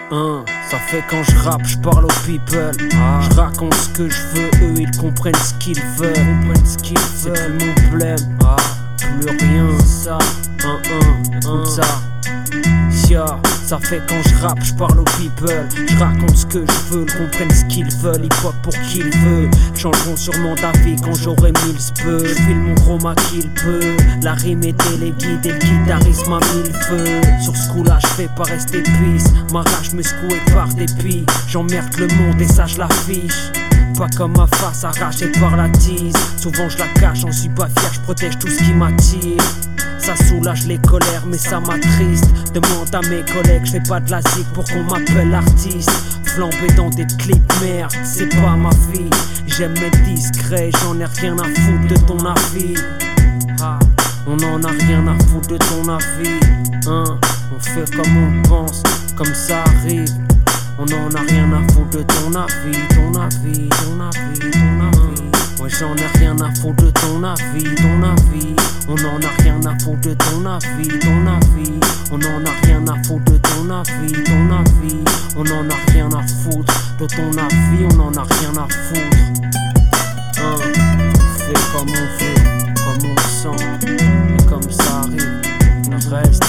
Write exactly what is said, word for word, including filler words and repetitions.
Hein, ça fait quand je rappe, je parle aux people. Ah. Je raconte ce que je veux, eux ils comprennent ce qu'ils veulent. Comprennent ce qu'ils veulent. C'est plus mon problème, ah. Plus rien, ça. Un, un, écoute ça. Yeah. Ça fait quand je rappe, je parle aux people. Je raconte ce que je veux, ils comprennent ce qu'ils veulent. Hip hop pour qui ils veulent. Changeront sûrement d'avis quand j'aurai mille speux. Je file mon chroma qu'il peut. La rime est téléguide et le guitarisme a mille feux. Sur ce coup là je fais pas rester pisse. Ma rage me secouée par dépit. J'emmerde le monde et ça je l'affiche. Pas comme ma face arrachée par la tise. Souvent je la cache, j'en suis pas fier, je protège tout ce qui m'attire. Ça soulage les colères mais ça m'attriste. Demande à mes collègues, je fais pas de la zik pour qu'on m'appelle artiste. Flambé dans des clips merde, c'est pas ma vie. J'aime être discret, j'en ai rien à foutre de ton avis. Ah, on en a rien à foutre de ton avis. Hein, on fait comme on pense, comme ça arrive. On en a rien à foutre de ton avis, ton avis, ton avis, ton avis. Moi j'en ai rien à foutre de ton avis, ton avis. On en a rien à foutre de ton avis, ton avis. On en a rien à foutre de ton avis, ton avis. On en a rien à foutre de ton avis, on en a rien à foutre. Hein, on fait comme on veut, comme on sent, et comme ça arrive, le reste.